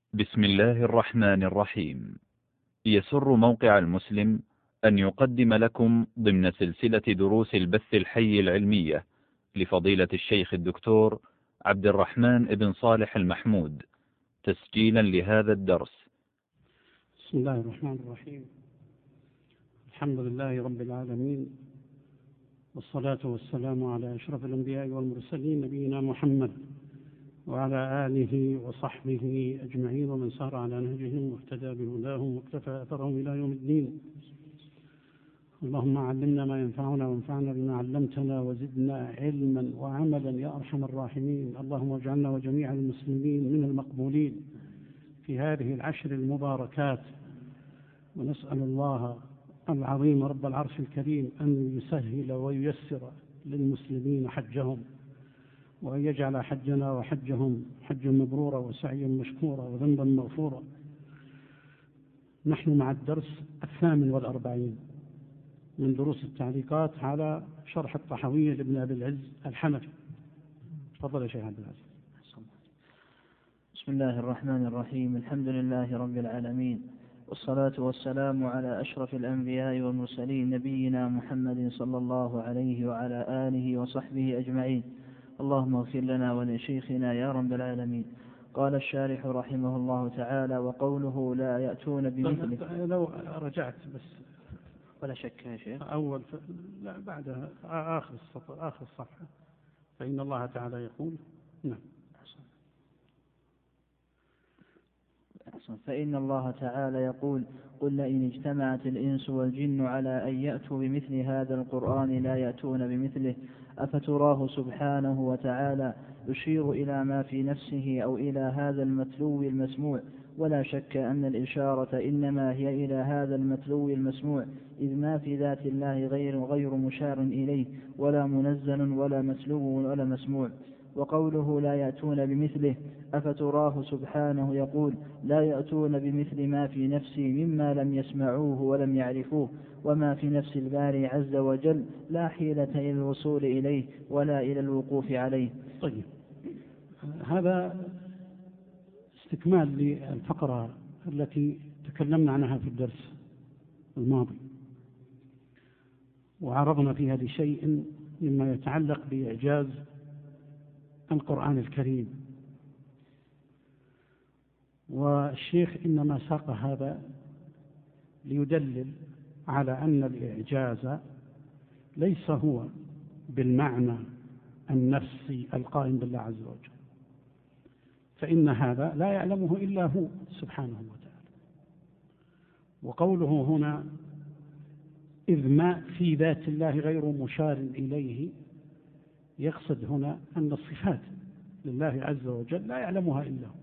بسم الله الرحمن الرحيم. يسر موقع المسلم أن يقدم لكم ضمن سلسلة دروس البث الحي العلمية لفضيلة الشيخ الدكتور عبد الرحمن بن صالح المحمود تسجيلا لهذا الدرس. بسم الله الرحمن الرحيم. الحمد لله رب العالمين، والصلاة والسلام على أشرف الأنبياء والمرسلين نبينا محمد وعلى آله وصحبه أجمعين ومن سار على نهجهم واهتدى بهداهم واقتفى أثرهم إلى يوم الدين. اللهم علمنا ما ينفعنا وانفعنا بما علمتنا وزدنا علما وعملا يا أرحم الراحمين. اللهم اجعلنا وجميع المسلمين من المقبولين في هذه العشر المباركات، ونسأل الله العظيم رب العرش الكريم أن يسهل وييسر للمسلمين حجهم، وأن يجعل حجنا وحجهم حجا مبرورا وسعيا مشكورا وذنبا مغفورا. نحن مع الدرس 48 من دروس التعليقات على شرح الطحاوية لابن أبي العز الحنفي. تفضل يا شيخ عبد العزيز. بسم الله الرحمن الرحيم. الحمد لله رب العالمين، والصلاة والسلام على أشرف الأنبياء والمرسلين نبينا محمد صلى الله عليه وعلى آله وصحبه أجمعين. اللهم اغفر لنا ولشيخنا يا رب العالمين. قال الشارح رحمه الله تعالى: وقوله لا يأتون بمثله. لو رجعت بس ولا شك يا شيخ. أول لا بعدها آخر السطر آخر الصفحة، فإن الله تعالى يقول نعم. فإن الله تعالى يقول: قل لئن اجتمعت الإنس والجن على أن يأتوا بمثل هذا القرآن لا يأتون بمثله أفتراه سبحانه وتعالى يشير إلى ما في نفسه أو إلى هذا المتلو المسموع. ولا شك أن الإشارة إنما هي إلى هذا المتلو المسموع، إذ ما في ذات الله غير مشار إليه، ولا منزل ولا متلو ولا مسموع. وقوله لا يأتون بمثله أفتراه سبحانه يقول: لا يأتون بمثل ما في نفسي مما لم يسمعوه ولم يعرفوه، وما في نفس الباري عز وجل لا حيلة إلى الوصول إليه ولا إلى الوقوف عليه. طيب، هذا استكمال للفقرة التي تكلمنا عنها في الدرس الماضي، وعرضنا فيها لشيء مما يتعلق بإعجاز القرآن الكريم. والشيخ إنما ساق هذا ليدلل على أن الإعجاز ليس هو بالمعنى النفسي القائم بالله عز وجل، فإن هذا لا يعلمه إلا هو سبحانه وتعالى. وقوله هنا إذ ما في ذات الله غير مشار إليه، يقصد هنا أن الصفات لله عز وجل لا يعلمها إلا هو.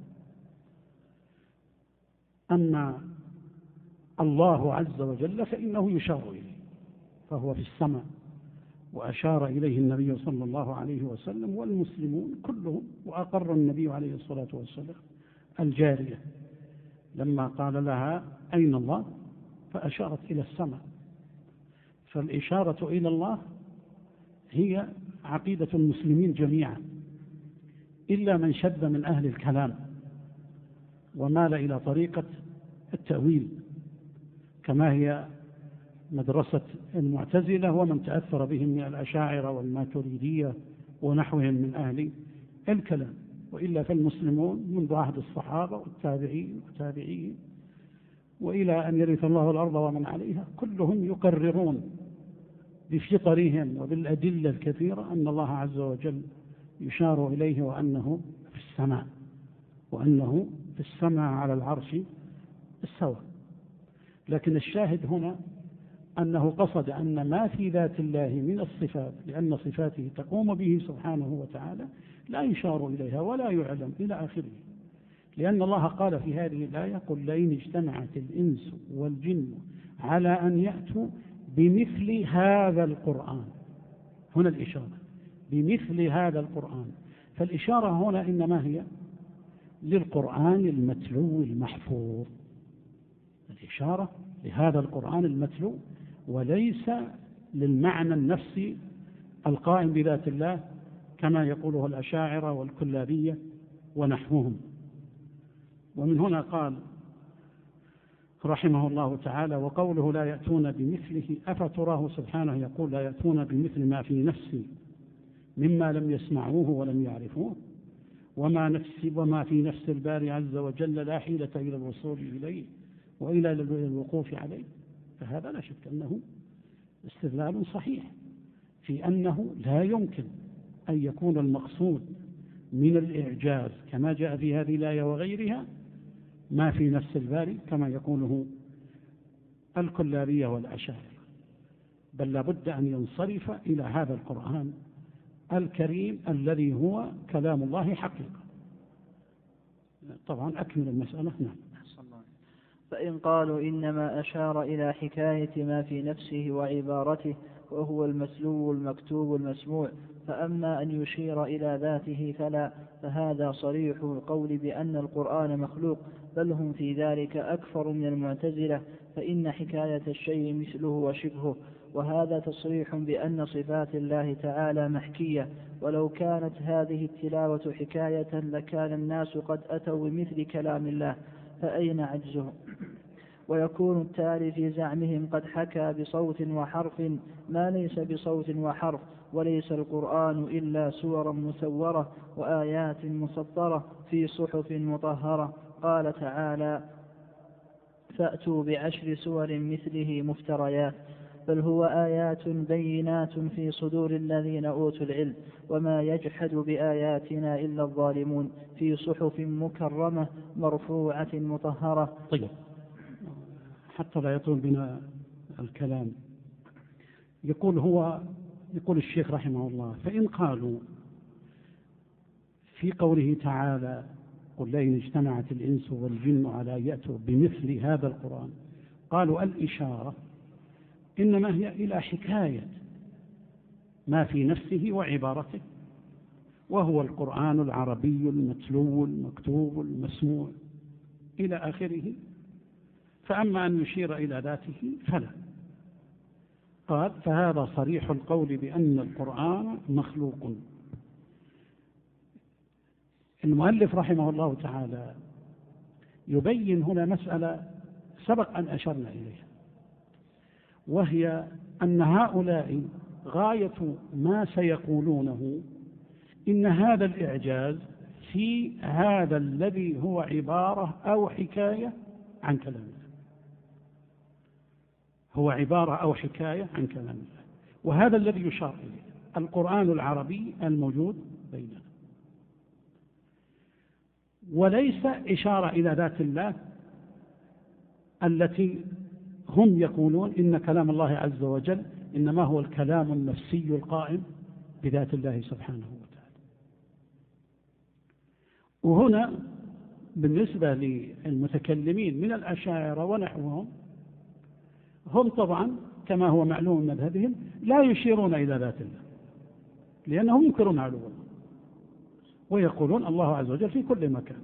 أما الله عز وجل فإنه يشار إليه، فهو في السماء، وأشار إليه النبي صلى الله عليه وسلم والمسلمون كلهم. وأقر النبي عليه الصلاة والسلام الجارية لما قال لها أين الله؟ فأشارت إلى السماء. فالإشارة إلى الله هي عقيدة المسلمين جميعا، إلا من شد من أهل الكلام ومال إلى طريقة التأويل، كما هي مدرسة المعتزلة ومن تأثر بهم من الأشاعرة والماتريدية ونحوهم من أهل الكلام. وإلا فالمسلمون منذ عهد الصحابة والتابعين والتابعين وإلى أن يرث الله الأرض ومن عليها كلهم يقررون بفطرهم وبالأدلة الكثيرة أن الله عز وجل يشار إليه، وأنه في السماء، وأنه في السماء على العرش استوى. لكن الشاهد هنا أنه قصد أن ما في ذات الله من الصفات، لأن صفاته تقوم به سبحانه وتعالى، لا يشار إليها ولا يعلم إلى آخره. لأن الله قال في هذه الآية: قل لئن اجتمعت الإنس والجن على أن يأتوا بمثل هذا القرآن. هنا الإشارة بمثل هذا القرآن، فالإشارة هنا إنما هي للقرآن المتلو المحفوظ، الإشارة لهذا القرآن المتلو، وليس للمعنى النفسي القائم بذات الله كما يقوله الأشاعرة والكلابية ونحوهم. ومن هنا قال رحمه الله تعالى: وقوله لا يأتون بمثله أفتراه سبحانه يقول لا يأتون بمثل ما في نفسي مما لم يسمعوه ولم يعرفوه وما في نفس الباري عز وجل لا حيلة إلى الوصول إليه وإلى الوقوف عليه. فهذا لا شك أنه استدلال صحيح في أنه لا يمكن أن يكون المقصود من الإعجاز كما جاء في هذه الآية وغيرها ما في نفس الباري كما يقوله الكلابية والأشاعرة، بل لابد أن ينصرف إلى هذا القرآن الكريم الذي هو كلام الله حقيقة. طبعا أكمل المسألة. نعم. فإن قالوا إنما أشار إلى حكاية ما في نفسه وعبارته وهو المتلو المكتوب المسموع، فأما أن يشير إلى ذاته فلا، فهذا صريح القول بأن القرآن مخلوق، بل هم في ذلك أكثر من المعتزلة، فإن حكاية الشيء مثله وشبهه، وهذا تصريح بأن صفات الله تعالى محكية، ولو كانت هذه التلاوة حكاية لكان الناس قد أتوا بمثل كلام الله، فأين عجزهم؟ ويكون التالي في زعمهم قد حكى بصوت وحرف ما ليس بصوت وحرف، وليس القرآن إلا سور مسورة وآيات مسطرة في صحف مطهرة. قال تعالى: فأتوا بعشر سور مثله مفتريات، بل هو آيات بينات في صدور الذين أوتوا العلم، وما يجحد بآياتنا إلا الظالمون، في صحف مكرمة مرفوعة مطهرة. طيب، حتى لا يطول بنا الكلام، يقول الشيخ رحمه الله: فإن قالوا في قوله تعالى قل لئن اجتمعت الإنس والجن على أن يأتوا بمثل هذا القرآن، قالوا الإشارة إنما هي إلى حكاية ما في نفسه وعبارته، وهو القرآن العربي المتلو المكتوب المسموع إلى آخره، فأما أن يشير إلى ذاته فلا. قال: فهذا صريح القول بأن القرآن مخلوق. المؤلف رحمه الله تعالى يبين هنا مسألة سبق أن أشرنا إليها، وهي أن هؤلاء غاية ما سيقولونه إن هذا الإعجاز في هذا الذي هو عبارة أو حكاية عن كلام الله، هو عبارة أو حكاية عن كلام الله، وهذا الذي يشار إليه القرآن العربي الموجود بيننا، وليس إشارة إلى ذات الله التي هم يقولون إن كلام الله عز وجل إنما هو الكلام النفسي القائم بذات الله سبحانه وتعالى. وهنا بالنسبة للمتكلمين من الأشاعرة ونحوهم، هم طبعا كما هو معلوم من مذهبهم لا يشيرون إلى ذات الله، لأنهم ينكرون علو الله ويقولون الله عز وجل في كل مكان،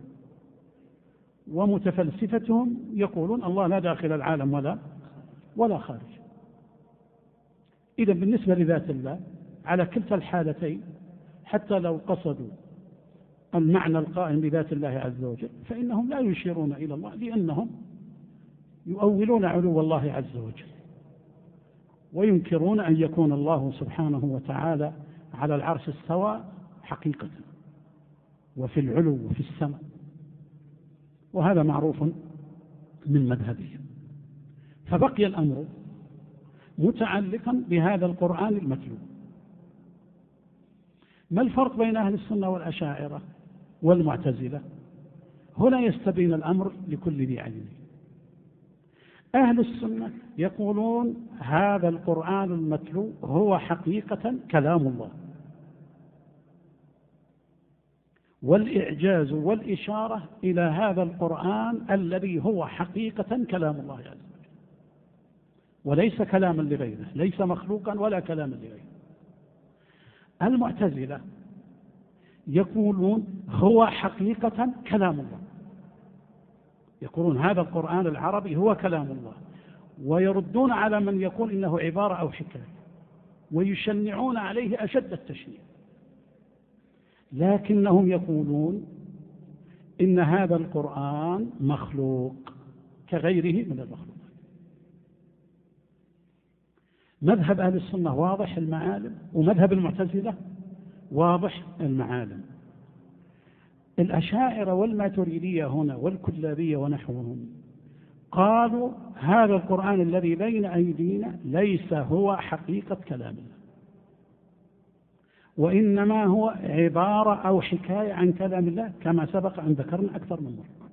ومتفلسفتهم يقولون الله لا داخل العالم ولا خارج. إذا بالنسبة لذات الله على كلتا الحالتين، حتى لو قصدوا المعنى القائم بذات الله عز وجل، فإنهم لا يشيرون إلى الله، لأنهم يؤولون علو الله عز وجل، وينكرون أن يكون الله سبحانه وتعالى على العرش استوى حقيقة وفي العلو وفي السماء، وهذا معروف من مذهبهم. فبقي الأمر متعلقا بهذا القرآن المتلو. ما الفرق بين أهل السنة والأشاعرة والمعتزلة؟ هنا يستبين الأمر لكل ذي علم. أهل السنة يقولون هذا القرآن المتلو هو حقيقة كلام الله، والإعجاز والإشارة إلى هذا القرآن الذي هو حقيقة كلام الله عز وجل، وليس كلاما لغيره، ليس مخلوقا ولا كلاما لغيره. المعتزلة يقولون هو حقيقة كلام الله، يقولون هذا القرآن العربي هو كلام الله، ويردون على من يقول إنه عبارة أو حكاية، ويشنعون عليه أشد التشنيع. لكنهم يقولون إن هذا القرآن مخلوق كغيره من المخلوق. مذهب أهل السنة واضح المعالم، ومذهب المعتزلة واضح المعالم. الأشاعرة والماتريدية هنا والكلابية ونحوهم قالوا هذا القرآن الذي بين أيدينا ليس هو حقيقة كلام الله، وإنما هو عبارة أو حكاية عن كلام الله كما سبق أن ذكرنا أكثر من مرة.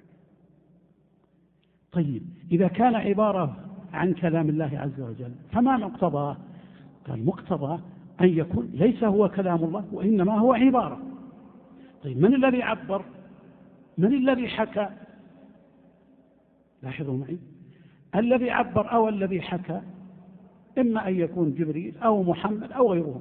طيب إذا كان عبارة عن كلام الله عز وجل فما مقتضاه؟ قال مقتضى أن يكون ليس هو كلام الله وإنما هو عبارة. طيب من الذي عبر؟ من الذي حكى؟ لاحظوا معي، الذي عبر أو الذي حكى إما أن يكون جبريل أو محمد أو غيرهم.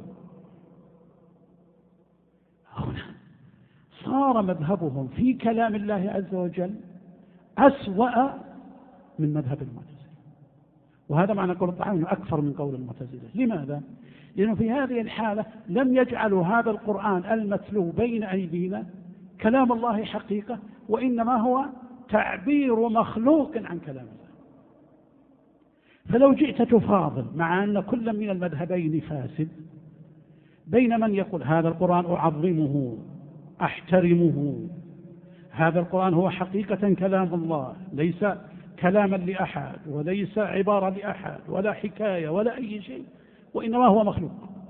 هنا صار مذهبهم في كلام الله عز وجل أسوأ من مذهب المعتزلة، وهذا معنى قول الطحاوي أنه أكثر من قول المعتزلة. لماذا؟ لأنه في هذه الحالة لم يجعلوا هذا القرآن المتلو بين أيدينا كلام الله حقيقة، وإنما هو تعبير مخلوق عن كلام الله. فلو جئت تفاضل مع أن كل من المذهبين فاسد بين من يقول هذا القرآن أعظمه أحترمه، هذا القرآن هو حقيقة كلام الله ليس كلاما لأحد وليس عبارة لأحد ولا حكاية ولا أي شيء وإنما هو مخلوق،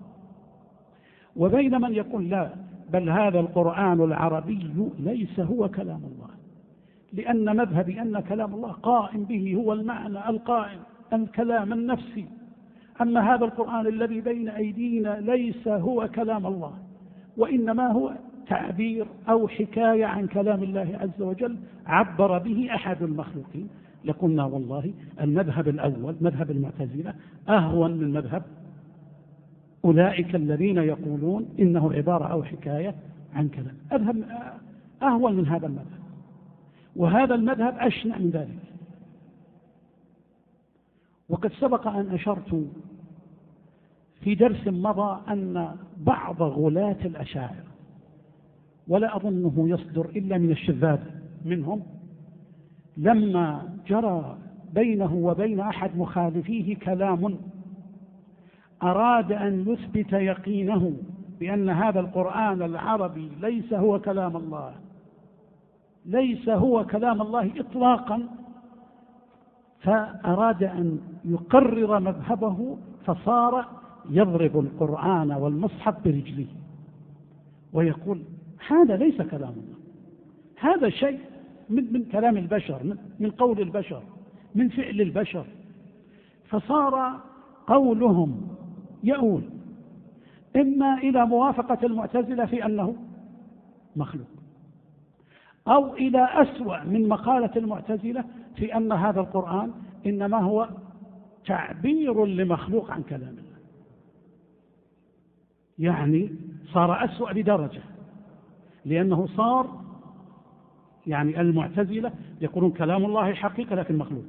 وبين من يقول لا بل هذا القرآن العربي ليس هو كلام الله، لأن مذهبي أن كلام الله قائم به هو المعنى القائم الكلام النفسي، أما هذا القرآن الذي بين أيدينا ليس هو كلام الله وإنما هو تعبير أو حكاية عن كلام الله عز وجل عبر به أحد المخلوقين، لقلنا والله المذهب الأول مذهب المعتزلة أهون من مذهب أولئك الذين يقولون إنه عبارة أو حكاية عن كلام. أذهب أهون من هذا المذهب، وهذا المذهب أشنع من ذلك. وقد سبق أن أشرت في درس مضى أن بعض غلاة الأشاعرة، ولا أظنه يصدر إلا من الشذاذ منهم، لما جرى بينه وبين أحد مخالفيه كلام أراد أن يثبت يقينه بأن هذا القرآن العربي ليس هو كلام الله، ليس هو كلام الله إطلاقا، فأراد أن يقرر مذهبه فصار يضرب القرآن والمصحف برجله ويقول هذا ليس كلام الله، هذا شيء من كلام البشر، من قول البشر، من فعل البشر. فصار قولهم يؤول إما إلى موافقة المعتزلة في أنه مخلوق، أو إلى أسوأ من مقالة المعتزلة في أن هذا القرآن إنما هو تعبير لمخلوق عن كلام الله. يعني صار أسوأ بدرجة، لأنه صار يعني المعتزلة يقولون كلام الله حقيقة لكن مخلوق،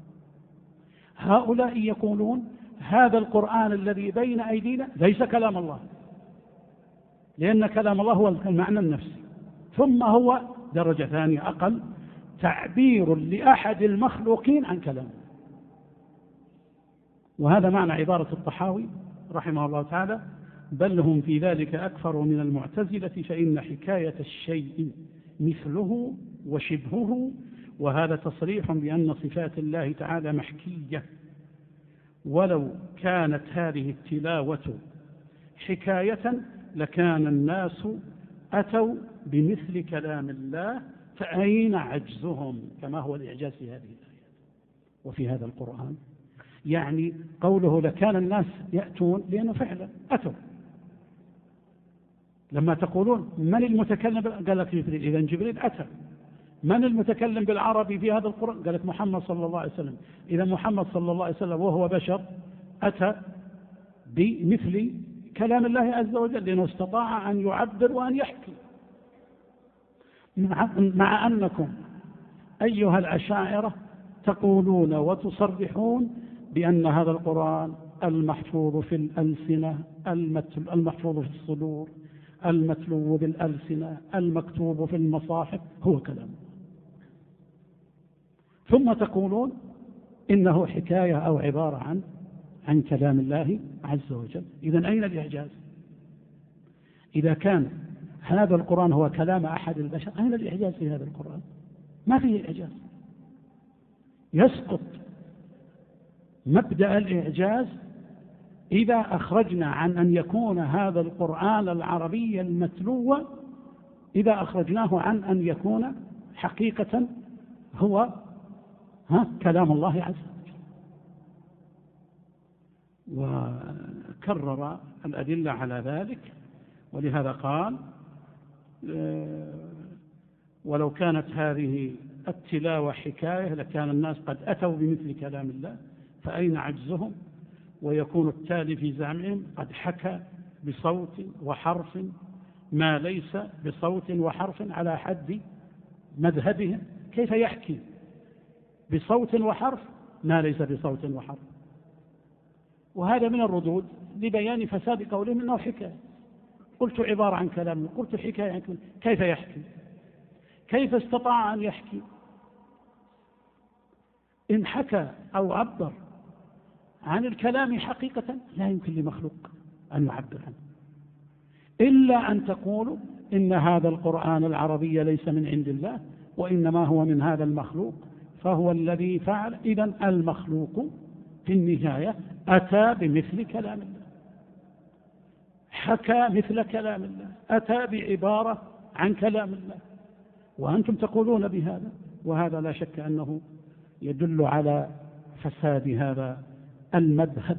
هؤلاء يقولون هذا القرآن الذي بين أيدينا ليس كلام الله، لأن كلام الله هو المعنى النفسي، ثم هو درجة ثانية أقل تعبير لأحد المخلوقين عن كلامه. وهذا معنى عبارة الطحاوي رحمه الله تعالى بل هم في ذلك أكثر من المعتزلة، فإن حكاية الشيء مثله وشبهه، وهذا تصريح بأن صفات الله تعالى محكية، ولو كانت هذه التلاوة حكاية لكان الناس أتوا بمثل كلام الله، فأين عجزهم؟ كما هو الإعجاز في هذه الآية وفي هذا القرآن. يعني قوله لكان الناس يأتون لأنه فعلا أتوا. لما تقولون من المتكلم قال لك جبريل، إذا جبريل أتى. من المتكلم بالعربي في هذا القرآن؟ قال لك محمد صلى الله عليه وسلم، إذا محمد صلى الله عليه وسلم وهو بشر أتى بمثل كلام الله عز وجل، لأنه استطاع أن يعبر وأن يحكي. مع أنكم أيها الأشاعرة تقولون وتصرحون بأن هذا القرآن المحفوظ في الألسنة المحفوظ في الصدور المتلو بالألسنة المكتوب في المصاحف هو كلام الله، ثم تقولون إنه حكاية أو عبارة عن كلام الله عز وجل. إذن أين الإعجاز؟ إذا كان هذا القرآن هو كلام أحد البشر، أين الإعجاز في هذا القرآن؟ ما فيه إعجاز. يسقط مبدأ الإعجاز إذا أخرجنا عن أن يكون هذا القرآن العربي المتلو، إذا أخرجناه عن أن يكون حقيقة هو كلام الله عز وجل. وكرر الأدلة على ذلك، ولهذا قال ولو كانت هذه التلاوة حكاية لكان الناس قد أتوا بمثل كلام الله، فأين عجزهم؟ ويكون التالي في زعمهم قد حكى بصوت وحرف ما ليس بصوت وحرف على حد مذهبهم. كيف يحكي بصوت وحرف ما ليس بصوت وحرف؟ وهذا من الردود لبيان فساد قولهم إنه حكاية. قلت عبارة عن كلام، قلت حكاية عن كلام. كيف يحكي؟ كيف استطاع أن يحكي؟ إن حكى أو عبر عن الكلام حقيقة لا يمكن لمخلوق أن يعبر عنه، إلا أن تقولوا إن هذا القرآن العربي ليس من عند الله وإنما هو من هذا المخلوق فهو الذي فعل. إذن المخلوق في النهاية أتى بمثل كلام الله، حكى مثل كلام الله، أتى بعبارة عن كلام الله، وأنتم تقولون بهذا. وهذا لا شك أنه يدل على فساد هذا المذهب،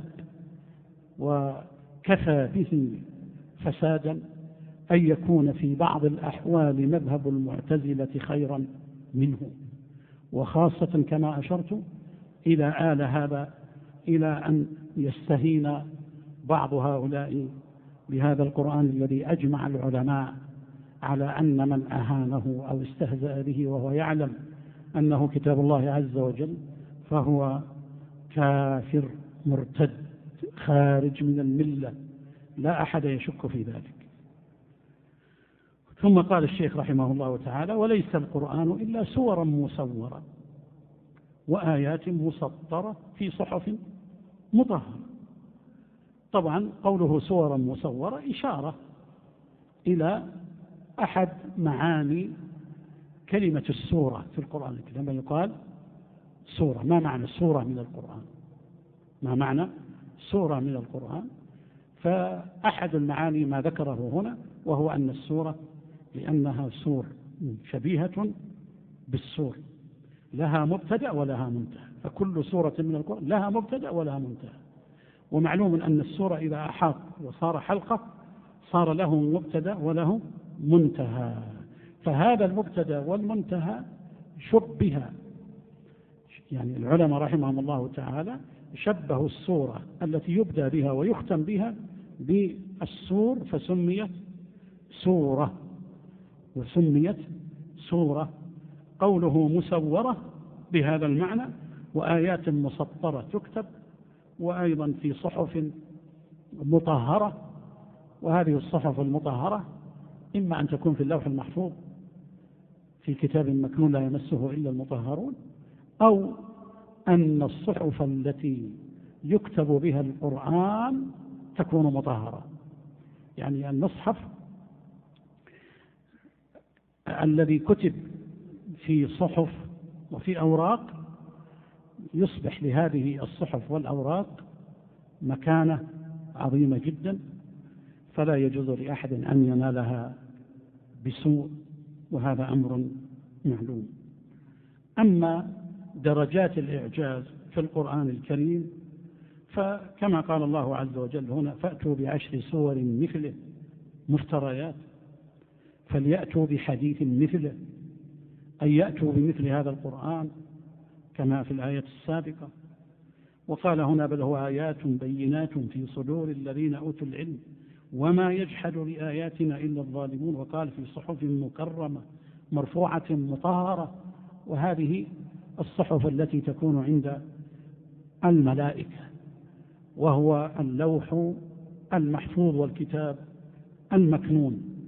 وكفى به فسادا أن يكون في بعض الأحوال مذهب المعتزلة خيرا منه، وخاصة كما أشرت إذا آل هذا إلى أن يستهين بعض هؤلاء بهذا القرآن الذي أجمع العلماء على أن من أهانه أو استهزأ به وهو يعلم أنه كتاب الله عز وجل فهو كافر مرتد خارج من الملة، لا أحد يشك في ذلك. ثم قال الشيخ رحمه الله تعالى: وليس القرآن إلا سورا مصورة وآيات مسطرة في صحف مطهرة. طبعا قوله سورا مصورة إشارة إلى أحد معاني كلمة السورة في القرآن. لما يقال سورة، ما معنى سورة من القرآن؟ ما معنى سورة من القرآن؟ فأحد المعاني ما ذكره هنا، وهو أن السورة لأنها سور شبيهة بالسور، لها مبتدأ ولها منتهى، فكل سورة من القرآن لها مبتدأ ولها منتهى. ومعلوم أن السورة إذا أحاط وصار حلقة صار له مبتدأ وله منتهى، فهذا المبتدأ والمنتهى شبه، يعني العلماء رحمهم الله تعالى شبهوا السورة التي يبدأ بها ويختم بها بالسور فسميت سورة، وسميت سورة. قوله مسورة بهذا المعنى، وآيات مسطرة تكتب، وأيضا في صحف مطهرة. وهذه الصحف المطهرة إما أن تكون في اللوح المحفوظ في كتاب مكنون لا يمسه إلا المطهرون، أو أن الصحف التي يكتب بها القرآن تكون مطهرة، يعني المصحف الذي كتب في صحف وفي أوراق يصبح لهذه الصحف والأوراق مكانة عظيمة جدا، فلا يجوز لأحد أن ينالها بسوء، وهذا أمر معلوم. أما درجات الإعجاز في القرآن الكريم فكما قال الله عز وجل هنا: فأتوا ب10 سور مثله مفتريات فليأتوا بحديث مثله، أي يأتوا بمثل هذا القرآن كما في الآية السابقة. وقال هنا: بل هو آيات بينات في صدور الذين أوتوا العلم وما يجحد بآياتنا إلا الظالمون. وقال: في صحف مكرمة مرفوعة مطهرة. وهذه الصحف التي تكون عند الملائكة، وهو اللوح المحفوظ والكتاب المكنون.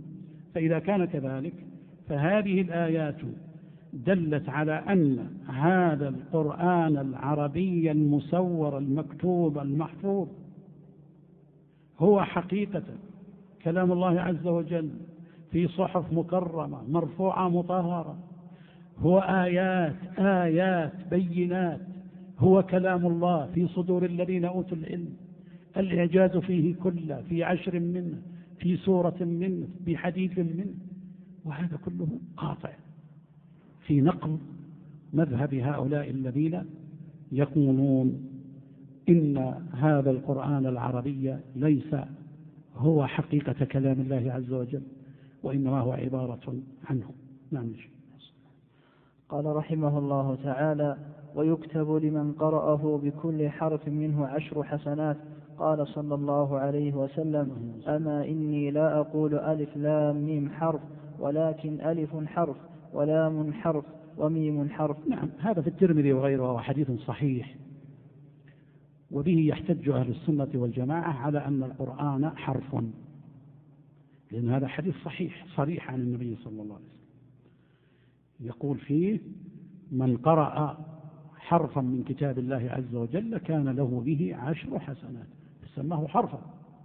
فإذا كان كذلك فهذه الآيات دلت على أن هذا القرآن العربي المسور المكتوب المحفوظ هو حقيقة كلام الله عز وجل في صحف مكرمة مرفوعة مطهرة، هو آيات بينات، هو كلام الله في صدور الذين أوتوا العلم، الإعجاز فيه كله، في 10 منه، في سورة منه، في حديث منه، وهذا كله قاطع في نقل مذهب هؤلاء الذين يقولون إن هذا القرآن العربي ليس هو حقيقة كلام الله عز وجل، وإنما هو عبارة عنه. نعم. قال رحمه الله تعالى: ويكتب لمن قرأه بكل حرف منه 10 حسنات. قال صلى الله عليه وسلم: أما إني لا أقول ألف لام ميم حرف، ولكن ألف حرف ولام حرف وميم حرف. نعم، هذا في الترمذي وغيره وحديث صحيح، وبه يحتج أهل السنة والجماعة على أن القرآن حرف، لأن هذا حديث صحيح صريح عن النبي صلى الله عليه وسلم يقول فيه: من قرأ حرفا من كتاب الله عز وجل كان له به 10 حسنات، سماه حرفا.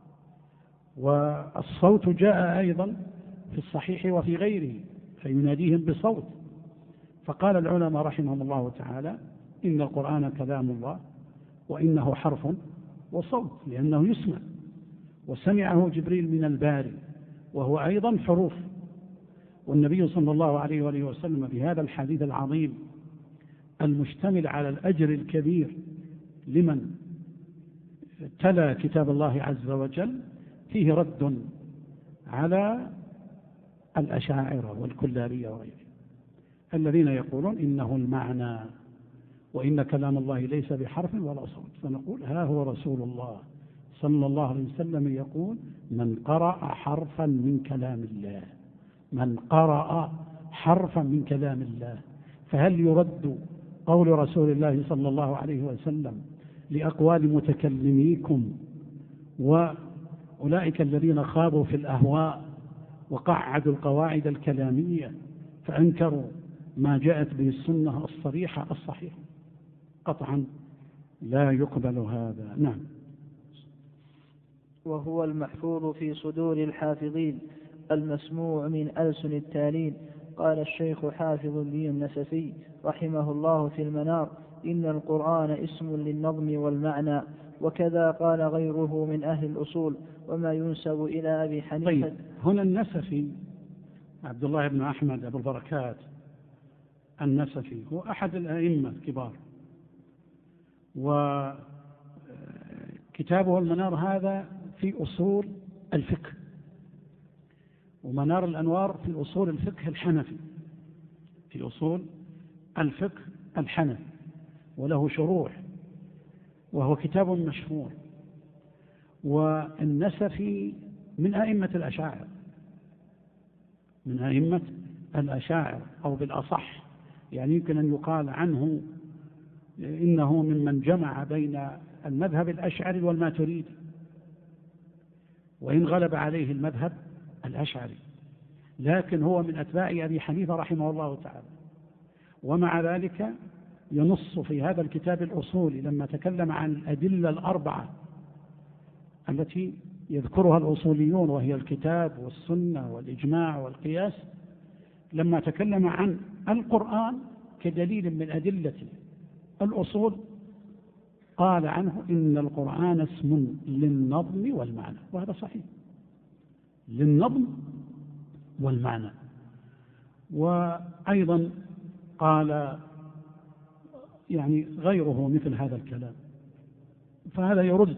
والصوت جاء أيضا في الصحيح وفي غيره فيناديهم بصوت. فقال العلماء رحمهم الله تعالى: إن القرآن كلام الله، وإنه حرف وصوت، لأنه يسمع، وسمعه جبريل من الباري، وهو أيضا حروف. والنبي صلى الله عليه وآله وسلم بهذا الحديث العظيم المشتمل على الأجر الكبير لمن تلا كتاب الله عز وجل فيه رد على الأشاعرة والكلابية وغيرهم الذين يقولون إنه المعنى، وإن كلام الله ليس بحرف ولا صوت. فنقول: ها هو رسول الله صلى الله عليه وسلم يقول: من قرأ حرفا من كلام الله، من قرأ حرفا من كلام الله. فهل يرد قول رسول الله صلى الله عليه وسلم لأقوال متكلميكم وأولئك الذين خاضوا في الأهواء وقعدوا القواعد الكلامية فأنكروا ما جاءت به السنة الصريحة الصحيحة؟ قطعا لا يقبل هذا. نعم. وهو المحفوظ في صدور الحافظين المسموع من ألسن التالين. قال الشيخ حافظ الدين النسفي رحمه الله في المنار: إن القرآن اسم للنظم والمعنى. وكذا قال غيره من أهل الأصول. وما ينسب إلى أبي حنيفة. طيب، هنا النسفي عبد الله بن أحمد أبو البركات النسفي هو أحد الأئمة الكبار، وكتابه المنار هذا في أصول الفقه، ومنار الأنوار في أصول الفقه الحنفي، في أصول الفقه الحنفي، وله شروح، وهو كتاب مشهور. والنسفي من أئمة الأشاعرة، من أئمة الأشاعرة، أو بالأصح يعني يمكن أن يقال عنه إنه ممن جمع بين المذهب الأشعري والماتريدي، وإن غلب عليه المذهب الأشعري، لكن هو من أتباع أبي حنيفة رحمه الله تعالى. ومع ذلك ينص في هذا الكتاب الأصولي لما تكلم عن الأدلة الأربعة التي يذكرها الأصوليون، وهي الكتاب والسنة والإجماع والقياس، لما تكلم عن القرآن كدليل من أدلة الأصول قال عنه: إن القرآن اسم للنظم والمعنى. وهذا صحيح، للنظم والمعنى. وأيضا قال يعني غيره مثل هذا الكلام. فهذا يرد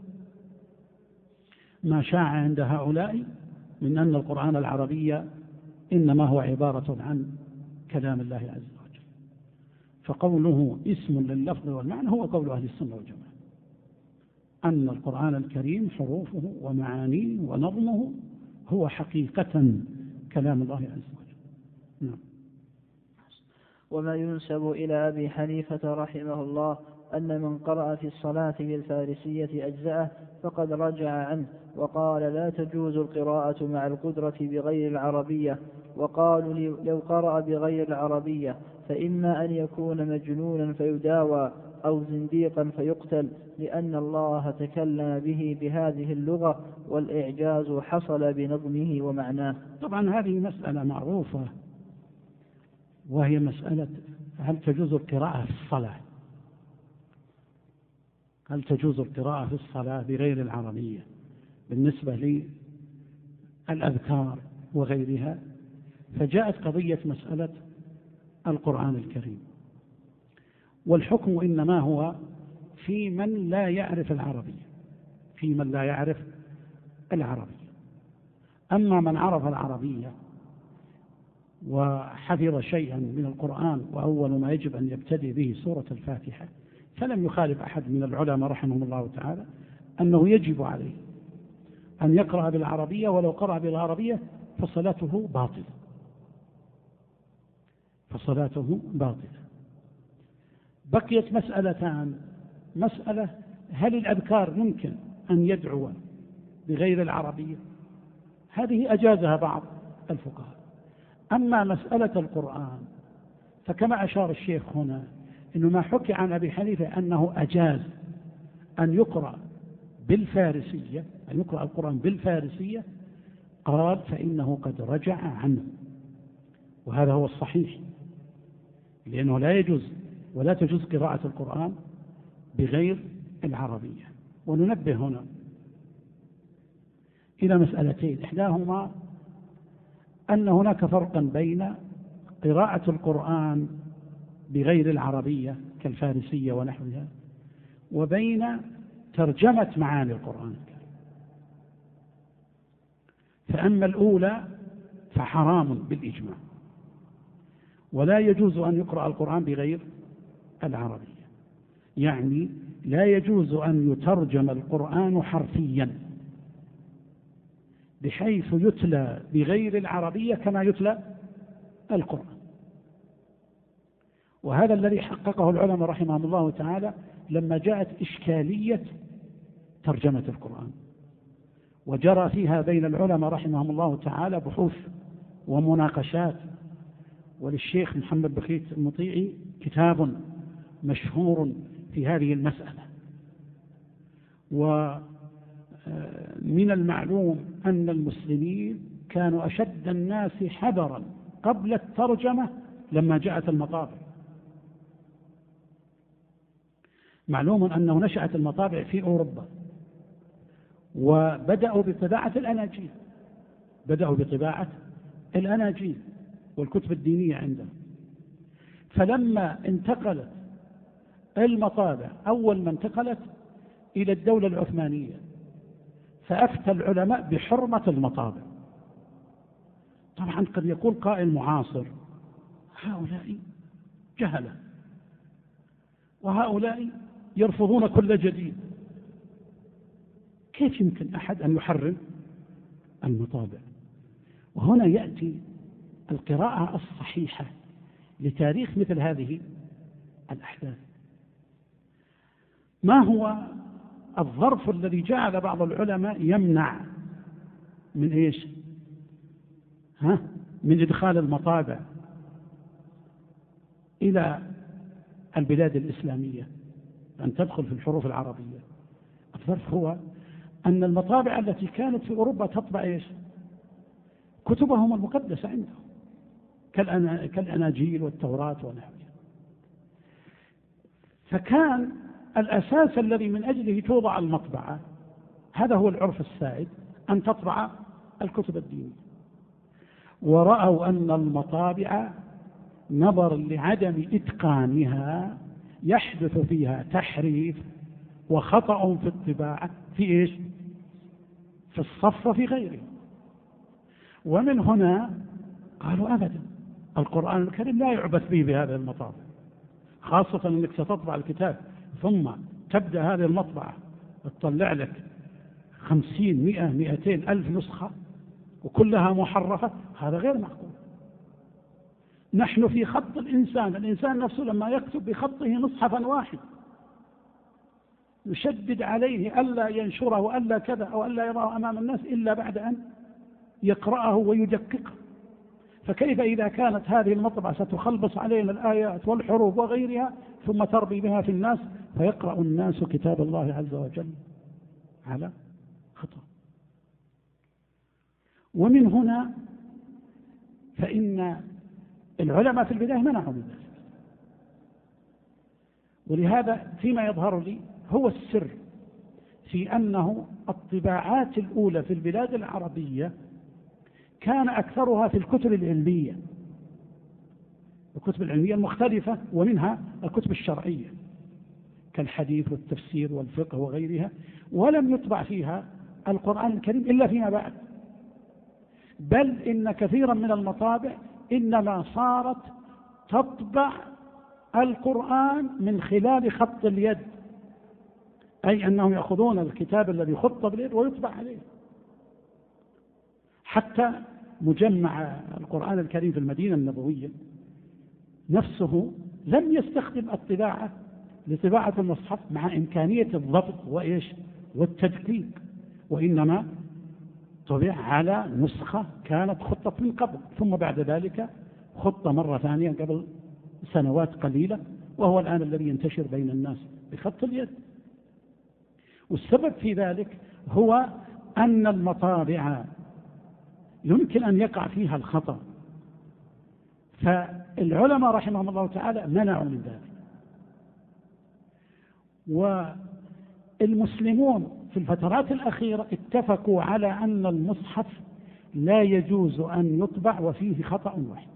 ما شاع عند هؤلاء من أن القرآن العربي إنما هو عبارة عن كلام الله عز وجل. فقوله اسم لللفظ والمعنى هو قول أهل السنة والجماعة، أن القرآن الكريم حروفه ومعانيه ونظمه هو حقيقة كلام الله عز وجل. نعم. وما ينسب إلى أبي حنيفة رحمه الله أن من قرأ في الصلاة بالفارسية أجزأه فقد رجع عنه، وقال لا تجوز القراءة مع القدرة بغير العربية، وقالوا لو قرأ بغير العربية فإما أن يكون مجنونا فيداوى أو زنديقا فيقتل، لأن الله تكلم به بهذه اللغة والإعجاز حصل بنظمه ومعناه. طبعا هذه مسألة معروفة، وهي مسألة هل تجوز القراءة في الصلاة، هل تجوز القراءة في الصلاة بغير العربية بالنسبة للأذكار وغيرها. فجاءت قضية مسألة القرآن الكريم، والحكم إنما هو في من لا يعرف العربية، في من لا يعرف العربية. أما من عرف العربية وحفظ شيئا من القرآن، وأول ما يجب أن يبتدئ به سورة الفاتحة، فلم يخالف أحد من العلماء رحمهم الله تعالى أنه يجب عليه أن يقرأ بالعربية، ولو قرأ بالعربية فصلاته باطلة، فصلاته باطلة. بقيت مسألتان: مسألة هل الأذكار ممكن أن يدعو بغير العربية؟ هذه أجازها بعض الفقهاء. أما مسألة القرآن فكما أشار الشيخ هنا إنه ما حكي عن أبي حنيفة أنه أجاز أن يقرأ بالفارسية، أن يقرأ القرآن بالفارسية، قال فإنه قد رجع عنه، وهذا هو الصحيح، لأنه لا يجوز ولا تجوز قراءة القرآن بغير العربية. وننبه هنا إلى مسألتين: إحداهما أن هناك فرقا بين قراءة القرآن بغير العربية كالفارسية ونحوها، وبين ترجمة معاني القرآن الكريم. فأما الأولى فحرام بالإجماع، ولا يجوز أن يقرأ القرآن بغير العربية، يعني لا يجوز أن يترجم القرآن حرفيا بحيث يتلى بغير العربية كما يتلى القرآن. وهذا الذي حققه العلماء رحمهم الله تعالى لما جاءت إشكالية ترجمة القرآن، وجرى فيها بين العلماء رحمهم الله تعالى بحوث ومناقشات. وللشيخ محمد بخيت المطيعي كتاب مشهور في هذه المسألة. ومن المعلوم أن المسلمين كانوا أشد الناس حذرا قبل الترجمة لما جاءت المطابع. معلوم أنه نشأت المطابع في أوروبا، وبدأوا بطباعة الأناجيل، بدأوا بطباعة الأناجيل والكتب الدينية عندهم. فلما انتقلت المطابع، أول ما انتقلت إلى الدولة العثمانية، فأفتى العلماء بحرمة المطابع. طبعا قد يقول قائل معاصر: هؤلاء جهلة، وهؤلاء يرفضون كل جديد، كيف يمكن أحد أن يحرم المطابع؟ وهنا يأتي القراءة الصحيحة لتاريخ مثل هذه الأحداث. ما هو الظرف الذي جعل بعض العلماء يمنع من إيش؟ من إدخال المطابع إلى البلاد الإسلامية، أن تدخل في الحروف العربية؟ الظرف هو أن المطابع التي كانت في أوروبا تطبع إيش؟ كتبهم المقدسة عندهم كالأناجيل والتوراة ونحوها. فكان الأساس الذي من أجله توضع المطبعة، هذا هو العرف السائد، أن تطبع الكتب الدينية. ورأوا أن المطابع نظرا لعدم إتقانها يحدث فيها تحريف وخطأ في الطباعة في إيش؟ في الصف وفي غيره. ومن هنا قالوا أبدا، القرآن الكريم لا يعبث به بهذه المطابع، خاصة أنك ستطبع الكتاب ثم تبدأ هذه المطبعة تطلع لك 50 100 200 ألف نسخة وكلها محرفة، هذا غير معقول. نحن في خط الإنسان نفسه لما يكتب بخطه مصحفا واحد يشدد عليه ألا ينشره ألا كذا أو ألا يراه أمام الناس إلا بعد أن يقرأه ويدققه. فكيف إذا كانت هذه المطبعة ستخلبص علينا الآيات والحروف وغيرها ثم تربي بها في الناس فيقرأ الناس كتاب الله عز وجل على خطأ. ومن هنا فإن العلماء في البداية منعوا من ذلك. ولهذا فيما يظهر لي هو السر في أنه الطباعات الأولى في البلاد العربية كان أكثرها في الكتب العلمية، الكتب العلمية المختلفة، ومنها الكتب الشرعية كالحديث والتفسير والفقه وغيرها، ولم يطبع فيها القرآن الكريم إلا فيما بعد. بل إن كثيرا من المطابع إنما صارت تطبع القرآن من خلال خط اليد، أي أنهم يأخذون الكتاب الذي خط باليد ويطبع عليه. حتى مجمع القرآن الكريم في المدينة النبوية نفسه لم يستخدم الطباعة لطباعة المصحف مع إمكانية الضبط والتدقيق، وإنما طبع على نسخة كانت خطة من قبل، ثم بعد ذلك خطة مرة ثانية قبل سنوات قليلة، وهو الآن الذي ينتشر بين الناس بخط اليد. والسبب في ذلك هو أن المطابع يمكن أن يقع فيها الخطأ، فالعلماء رحمهم الله تعالى منعوا من ذلك. والمسلمون في الفترات الأخيرة اتفقوا على أن المصحف لا يجوز أن يطبع وفيه خطأ واحد.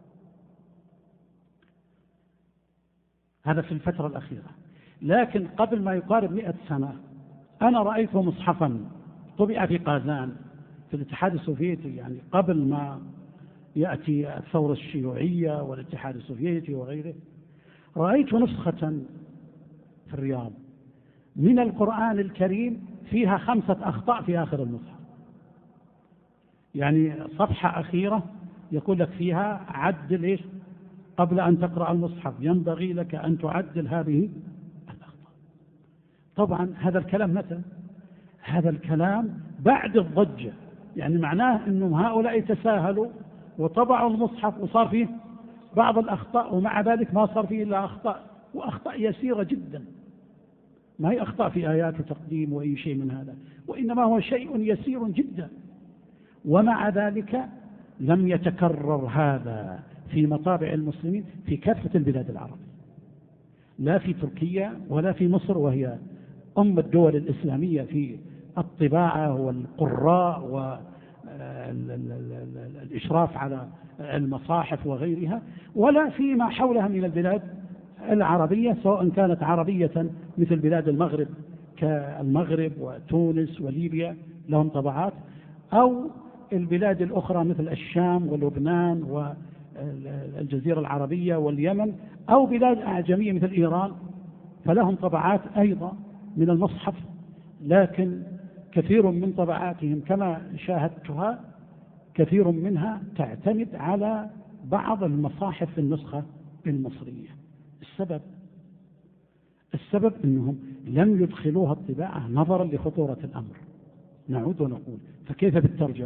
هذا في الفترة الأخيرة. لكن قبل ما يقارب 100 سنة أنا رأيت مصحفا طبع في قازان في الاتحاد السوفيتي، يعني قبل ما يأتي الثورة الشيوعية والاتحاد السوفيتي وغيره. رأيت نسخة في الرياض من القرآن الكريم فيها 5 أخطاء في آخر المصحف، يعني صفحة أخيرة يقول لك فيها عدل قبل أن تقرأ المصحف ينبغي لك أن تعدل هذه الأخطاء. طبعا هذا الكلام متى؟ هذا الكلام بعد الضجة، يعني معناه أنهم هؤلاء تساهلوا وطبعوا المصحف وصار فيه بعض الأخطاء، ومع ذلك ما صار فيه إلا أخطاء، وأخطاء يسيرة جدا، ما هي أخطاء في آيات وتقديم وأي شيء من هذا، وإنما هو شيء يسير جدا. ومع ذلك لم يتكرر هذا في مطابع المسلمين في كافة البلاد العربية، لا في تركيا ولا في مصر وهي أم الدول الإسلامية في الطباعة والقراء والإشراف على المصاحف وغيرها، ولا فيما حولها من البلاد العربية، سواء كانت عربية مثل بلاد المغرب كالمغرب وتونس وليبيا لهم طبعات، أو البلاد الأخرى مثل الشام ولبنان والجزيرة العربية واليمن، أو بلاد أعجمية مثل إيران فلهم طبعات أيضا من المصحف. لكن كثير من طبعاتهم كما شاهدتها كثير منها تعتمد على بعض المصاحف في النسخة المصرية. السبب أنهم لم يدخلوها الطباعة نظرا لخطورة الأمر. نعود ونقول فكيف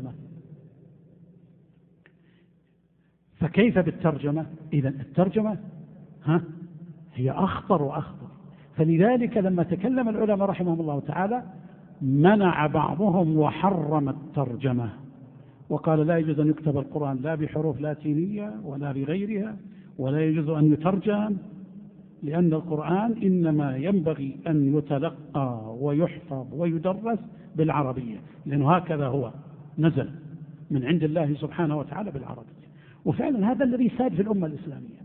بالترجمة؟ إذا الترجمة هي أخطر وأخطر. فلذلك لما تكلم العلماء رحمهم الله تعالى منع بعضهم وحرم الترجمة، وقال لا يجوز أن يكتب القرآن لا بحروف لاتينية ولا بغيرها، ولا يجوز أن يترجم، لأن القرآن إنما ينبغي أن يتلقى ويحفظ ويدرس بالعربية، لأنه هكذا هو نزل من عند الله سبحانه وتعالى بالعربية. وفعلا هذا الذي ساد في الأمة الإسلامية.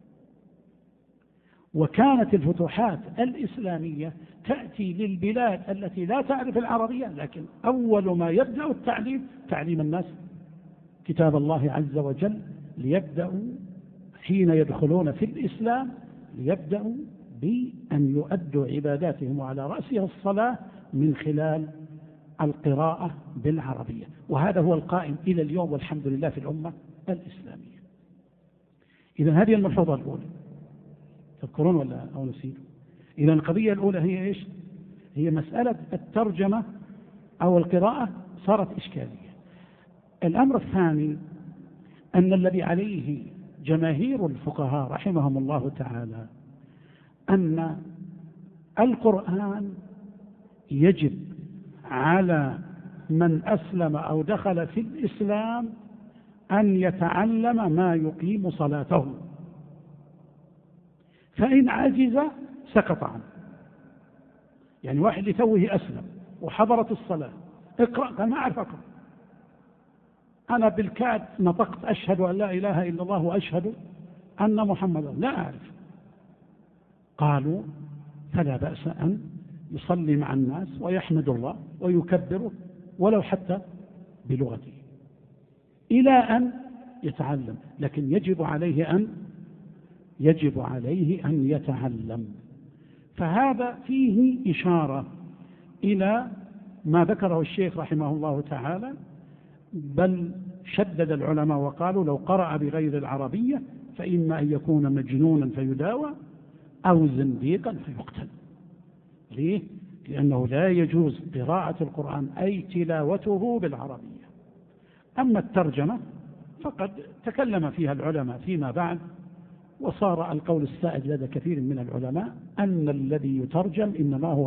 وكانت الفتوحات الإسلامية تأتي للبلاد التي لا تعرف العربية، لكن أول ما يبدأ التعليم تعليم الناس كتاب الله عز وجل، ليبدأوا حين يدخلون في الإسلام ليبدأوا بأن يؤدوا عباداتهم وعلى رأسها الصلاة من خلال القراءة بالعربية. وهذا هو القائم إلى اليوم والحمد لله في الأمة الإسلامية. إذا هذه الملحوظة الأولى، تذكرون ولا أو نسيت؟ إذا القضية الأولى هي إيش؟ هي مسألة الترجمة أو القراءة صارت إشكالية. الأمر الثاني أن الذي عليه جماهير الفقهاء رحمهم الله تعالى أن القرآن يجب على من أسلم أو دخل في الإسلام أن يتعلم ما يقيم صلاته، فإن عجز سقط عنه. يعني واحد لتوه أسلم وحضرت الصلاة، اقرأ، قال ما أعرف أقرأ، أنا بالكاد نطقت أشهد أن لا إله إلا الله وأشهد أن محمدا لا أعرف. قالوا فلا بأس أن يصلي مع الناس ويحمد الله ويكبره ولو حتى بلغته إلى أن يتعلم، لكن يجب عليه أن يتعلم. فهذا فيه إشارة إلى ما ذكره الشيخ رحمه الله تعالى، بل شدد العلماء وقالوا لو قرأ بغير العربية فإما أن يكون مجنونا فيداوى أو زنديقا فيقتل. ليه؟ لأنه لا يجوز قراءة القرآن أي تلاوته بالعربية. أما الترجمة فقد تكلم فيها العلماء فيما بعد، وصار القول السائد لدى كثير من العلماء أن الذي يترجم إنما هو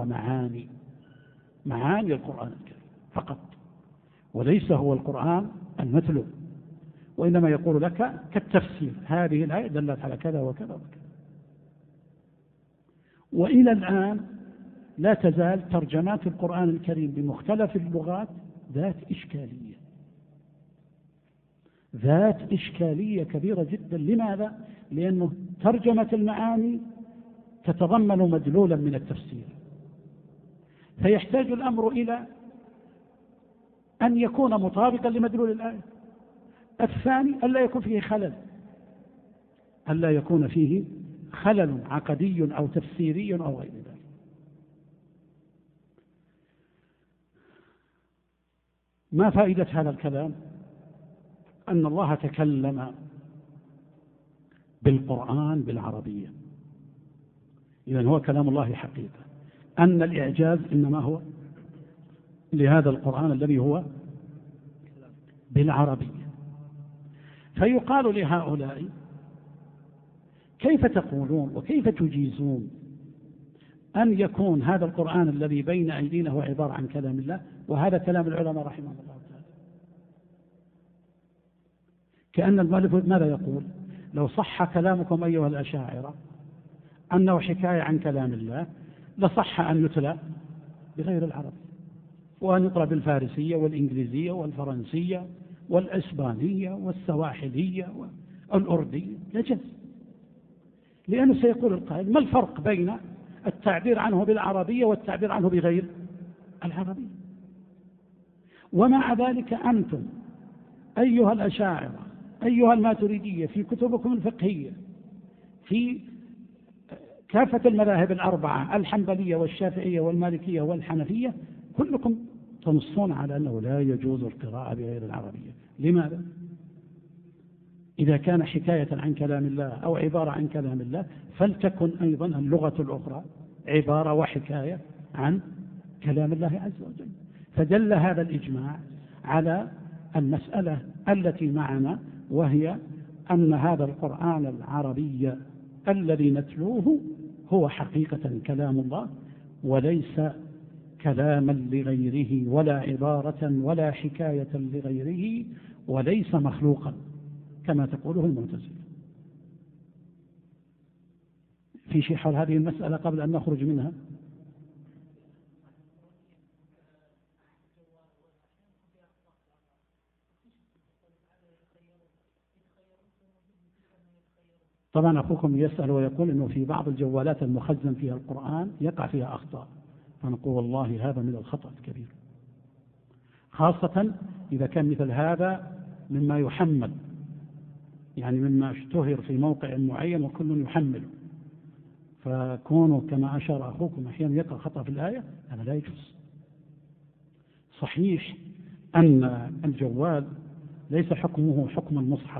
معاني القرآن الكريم فقط، وليس هو القرآن المتلو، وإنما يقول لك كالتفسير، هذه الآية دلت على كذا وكذا وكذا. وإلى الآن لا تزال ترجمات القرآن الكريم بمختلف اللغات ذات إشكالية كبيرة جدا. لماذا؟ لأنه ترجمة المعاني تتضمن مدلولا من التفسير، فيحتاج الأمر إلى أن يكون مطابقا لمدلول الآية. الثاني ألا يكون فيه خلل عقدي أو تفسيري أو غير ذلك. ما فائدة هذا الكلام؟ أن الله تكلم بالقرآن بالعربية، إذن هو كلام الله حقيقة. أن الإعجاز إنما هو لهذا القرآن الذي هو بالعربية. فيقال لهؤلاء كيف تقولون وكيف تجيزون أن يكون هذا القرآن الذي بين أيدينا هو عبارة عن كلام الله، وهذا كلام العلماء رحمه الله تعالى؟ كأن المؤلف ماذا يقول؟ لو صح كلامكم أيها الأشاعرة أنه حكاية عن كلام الله لصح أن يتلى بغير العرب، وأن يقرأ بالفارسية والإنجليزية والفرنسية والإسبانية والسواحلية والأردية، يجوز. لأنه سيقول القائل ما الفرق بين التعبير عنه بالعربية والتعبير عنه بغير العربية؟ ومع ذلك أنتم أيها الأشاعرة أيها الماتريدية في كتبكم الفقهية في كافة المذاهب الأربعة الحنبلية والشافعية والمالكية والحنفية كلكم تنصون على أنه لا يجوز القراءة بغير العربية. لماذا؟ إذا كان حكاية عن كلام الله أو عبارة عن كلام الله فلتكن أيضا اللغة الأخرى عبارة وحكاية عن كلام الله عز وجل. فدل هذا الإجماع على المسألة التي معنا، وهي أن هذا القرآن العربي الذي نتلوه هو حقيقة كلام الله، وليس كلاما لغيره ولا عبارة ولا حكاية لغيره، وليس مخلوقا كما تقوله المعتزلة. في شيء حول هذه المسألة قبل أن نخرج منها؟ طبعا أخوكم يسأل ويقول أنه في بعض الجوالات المخزن فيها القرآن يقع فيها أخطاء، فنقول والله هذا من الخطأ الكبير، خاصة إذا كان مثل هذا مما يحمل، يعني مما اشتهر في موقع معين وكل يحمل، فكونوا كما أشار أخوكم أحيانا يقع خطأ في الآية هذا لا يجوز. صحيح أن الجوال ليس حكمه حكم المصحف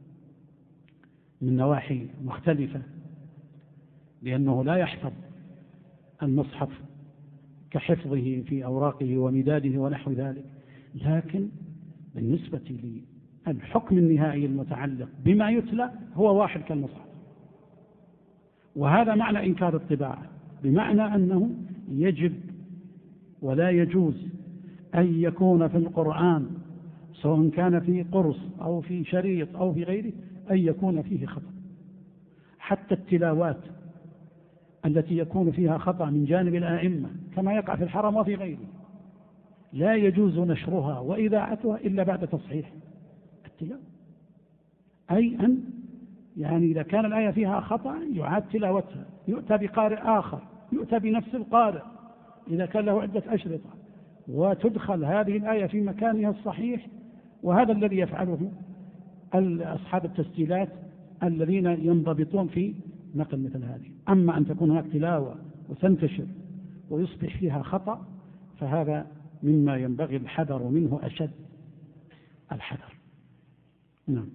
من نواحي مختلفة، لأنه لا يحفظ المصحف كحفظه في أوراقه ومداده ونحو ذلك، لكن بالنسبة للحكم النهائي المتعلق بما يتلى هو واحد كالمصحف. وهذا معنى إنكار الطباعة، بمعنى أنه يجب ولا يجوز أن يكون في القرآن سواء كان في قرص أو في شريط أو في غيره أن يكون فيه خطأ. حتى التلاوات التي يكون فيها خطأ من جانب الآئمة كما يقع في الحرم وفي غيره لا يجوز نشرها وإذاعتها إلا بعد تصحيح التلاوة. أي أن يعني إذا كان الآية فيها خطأ يعاد تلاوتها، يؤتى بقارئ آخر، يؤتى بنفس القارئ إذا كان له عدة أشرطة، وتدخل هذه الآية في مكانها الصحيح. وهذا الذي يفعله أصحاب التسجيلات الذين ينضبطون في نقل مثل هذه. أما أن تكون هناك تلاوة وتنتشر ويصبح فيها خطأ فهذا مما ينبغي الحذر منه أشد الحذر. نعم.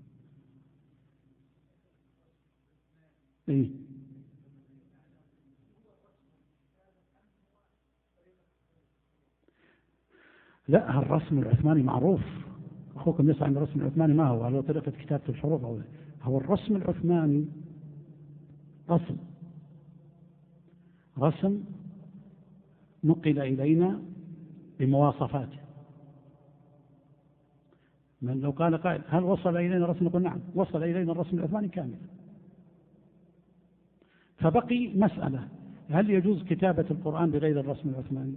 إيه؟ لا، الرسم العثماني معروف. أخوكم يسأل عن الرسم العثماني ما هو؟ هل هو طريقة كتابة الحروف أو هو الرسم العثماني رسم نقل إلينا بمواصفاته. من لو قال قائل هل وصل إلينا الرسم؟ نقول نعم، وصل إلينا الرسم العثماني كامل. فبقي مسألة، هل يجوز كتابة القرآن بغير الرسم العثماني؟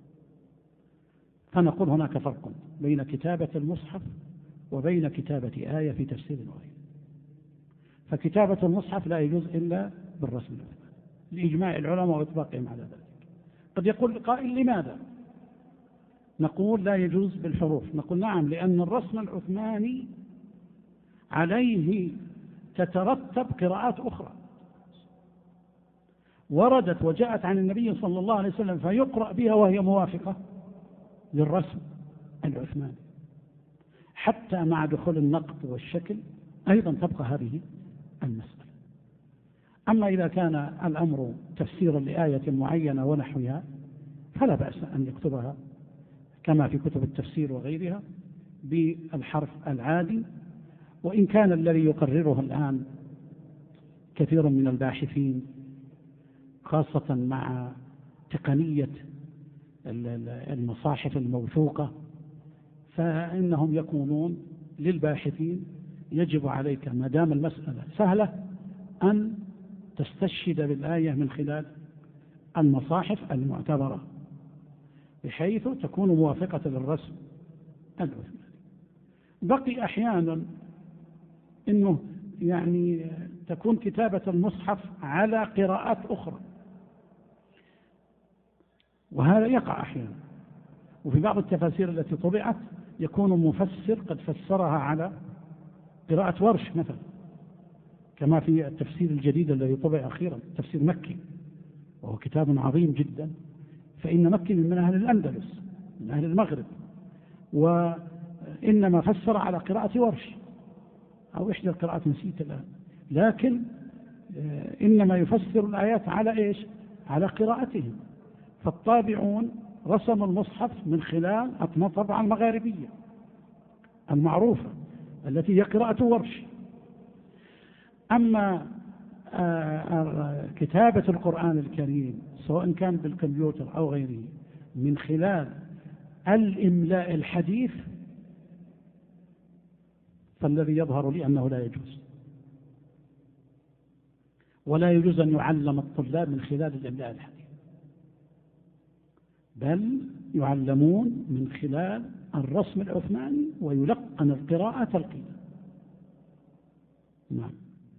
فنقول هناك فرق بين كتابة المصحف وبين كتابة آية في تفسير وغيره. فكتابة المصحف لا يجوز إلا بالرسم العثماني لإجماع العلماء وإطباقهم على ذلك. قد يقول قائل لماذا؟ نقول لا يجوز بالحروف. نقول نعم، لأن الرسم العثماني عليه تترتب قراءات أخرى وردت وجاءت عن النبي صلى الله عليه وسلم فيقرأ بها وهي موافقة للرسم العثماني، حتى مع دخول النقد والشكل أيضا تبقى هذه المسألة. أما إذا كان الأمر تفسيرا لآية معينة ونحوها فلا بأس أن يكتبها كما في كتب التفسير وغيرها بالحرف العادي. وإن كان الذي يقرره الآن كثير من الباحثين خاصة مع تقنية المصاحف الموثوقة فإنهم يقولون للباحثين يجب عليك ما دام المسألة سهلة أن تستشهد بالآية من خلال المصاحف المعتبرة بحيث تكون موافقة للرسم العثماني. بقي أحيانا أنه يعني تكون كتابة المصحف على قراءات أخرى، وهذا يقع أحيانا. وفي بعض التفاسير التي طبعت يكون مفسر قد فسرها على قراءة ورش مثلا، كما في التفسير الجديد الذي طبع أخيرا تفسير مكي، وهو كتاب عظيم جدا. فإن مكي من أهل الأندلس من أهل المغرب، وإنما فسر على قراءة ورش أو إحدى القراءات نسيت الآن، لكن إنما يفسر الآيات على إيش؟ على قراءتهم. فالطابعون رسم المصحف من خلال الطبعة المغاربية المعروفة التي هي قراءة ورش. أما كتابة القرآن الكريم سواء كان بالكمبيوتر أو غيره من خلال الإملاء الحديث فالذي يظهر لي أنه لا يجوز، ولا يجوز أن يعلم الطلاب من خلال الإملاء الحديث، بل يعلمون من خلال الرسم العثماني ويلقن القراءة تلقينا. نعم.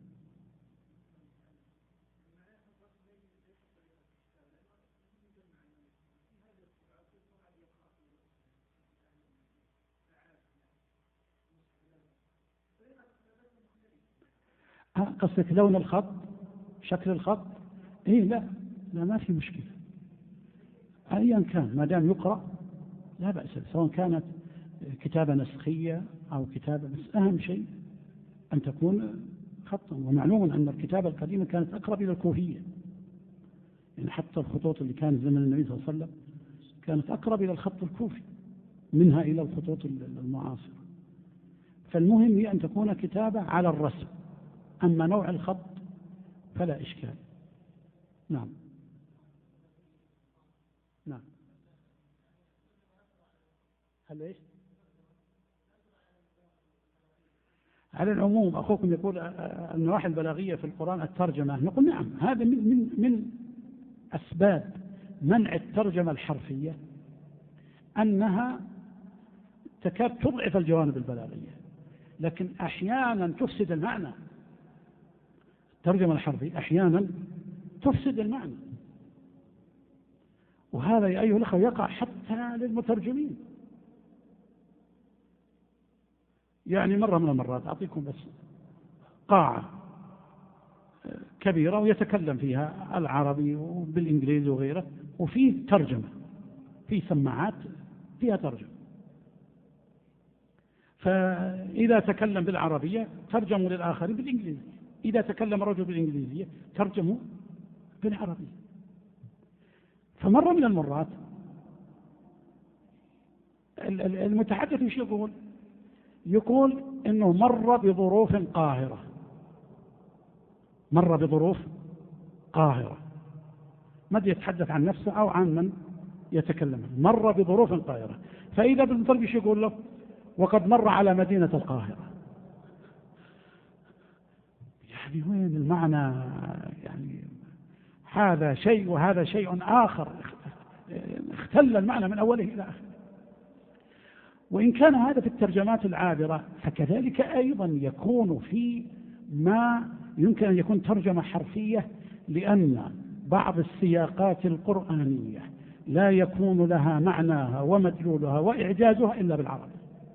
قصدك لون الخط، شكل الخط؟ إيه لا ما في مشكلة، أيا كان ما دام يقرأ لا بأس، سواء كانت كتابة نسخية أو كتابة، بس أهم شيء أن تكون خطا. ومعلوم أن الكتابة القديمة كانت أقرب إلى الكوفية، يعني حتى الخطوط اللي كانت زمن النبي صلى الله عليه وسلم كانت أقرب إلى الخط الكوفي منها إلى الخطوط المعاصرة. فالمهم هي أن تكون كتابة على الرسم، أما نوع الخط فلا إشكال. نعم نعم. هل إيش؟ على العموم أخوكم يقول النواحي البلاغية في القرآن الترجمة، نقول نعم، هذا من أسباب منع الترجمة الحرفية أنها تكاد تضعف الجوانب البلاغية، لكن أحيانا تفسد المعنى. الترجمة الحرفية أحيانا تفسد المعنى، وهذا يا أيها الأخوة يقع حتى للمترجمين. يعني مرة من المرات أعطيكم بس قاعة كبيرة ويتكلم فيها العربي وبالإنجليزي وغيره، وفيه ترجمة، في سماعات فيها ترجمة، فإذا تكلم بالعربية ترجموا للآخرين بالإنجليزية، إذا تكلم رجل بالإنجليزية ترجموا بالعربية. فمرة من المرات المتحدث ايش يقول انه مر بظروف قاهرة، مر بظروف قاهرة، ما يتحدث عن نفسه او عن من يتكلم، مر بظروف قاهرة. فإذا بالمترجم ايش يقول له؟ وقد مر على مدينة القاهرة. يعني وين المعنى؟ يعني هذا شيء وهذا شيء آخر، اختل المعنى من أوله إلى آخره. وإن كان هذا في الترجمات العابرة، فكذلك أيضا يكون في ما يمكن أن يكون ترجمة حرفية، لأن بعض السياقات القرآنية لا يكون لها معناها ومدلولها وإعجازها إلا بالعربي.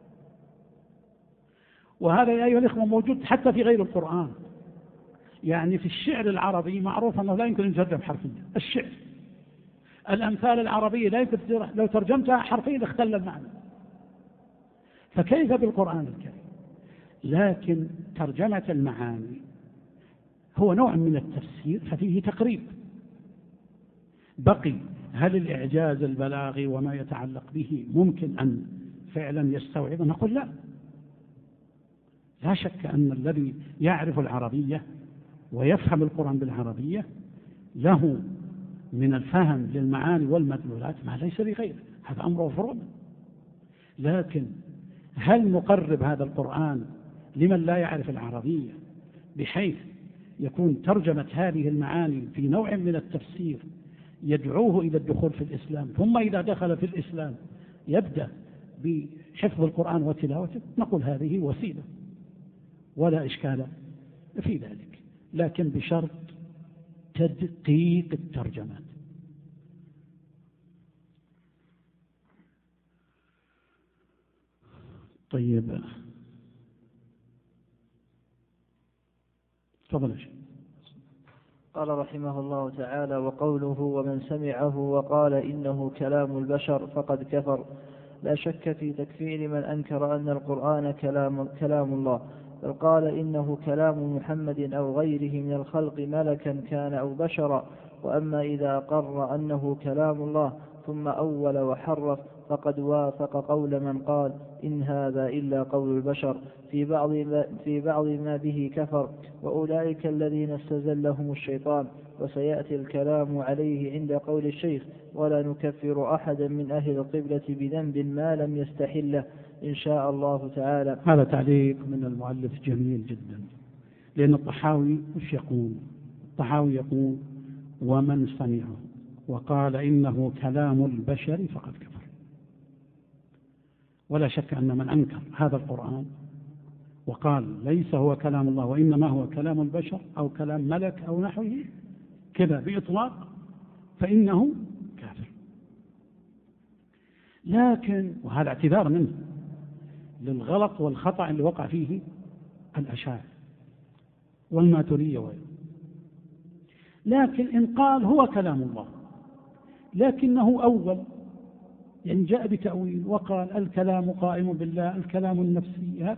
وهذا يا أيها الإخوة موجود حتى في غير القرآن. يعني في الشعر العربي معروف أنه لا يمكن أن يترجم حرفيا. الشعر، الأمثال العربية لا يمكن، لو ترجمتها حرفيا اختل المعنى، فكيف بالقرآن الكريم؟ لكن ترجمة المعاني هو نوع من التفسير، ففيه تقريب. بقي هل الإعجاز البلاغي وما يتعلق به ممكن أن فعلا يستوعب؟ نقول لا. لا شك أن الذي يعرف العربية ويفهم القرآن بالعربية له من الفهم للمعاني والمدلولات ما ليس لغيره، هذا أمر مفروض. لكن هل نقرب هذا القرآن لمن لا يعرف العربية بحيث يكون ترجمة هذه المعاني في نوع من التفسير يدعوه إلى الدخول في الإسلام، ثم إذا دخل في الإسلام يبدأ بحفظ القرآن وتلاوته؟ نقول هذه وسيلة ولا إشكال في ذلك، لكن بشرط تدقيق الترجمات. طيب، تفضل يا شيخ. قال رحمه الله تعالى: وقوله ومن سمعه وقال إنه كلام البشر فقد كفر. لا شك في تكفير من أنكر أن القرآن كلام الله، بل قال إنه كلام محمد أو غيره من الخلق ملكا كان أو بشرا. وأما إذا قر أنه كلام الله ثم أول وحرف فقد وافق قول من قال إن هذا إلا قول البشر في بعض ما به كفر، وأولئك الذين استزلهم الشيطان. وسيأتي الكلام عليه عند قول الشيخ: ولا نكفر أحدا من أهل القبلة بذنب ما لم يستحله إن شاء الله تعالى. هذا تعليق من المؤلف جميل جدا، لأن الطحاوي مش يقول، الطحاوي يقول ومن سمعه وقال إنه كلام البشر فقد كفر. ولا شك أن من أنكر هذا القرآن وقال ليس هو كلام الله وإنما هو كلام البشر أو كلام ملك أو نحوه كذا بإطلاق فإنه كافر. لكن وهذا اعتذار منه للغلط والخطأ اللي وقع فيه الأشاعرة والماتريدية وغيره. لكن إن قال هو كلام الله لكنه أول، يعني جاء بتأويل وقال الكلام قائم بالله، الكلام النفسي،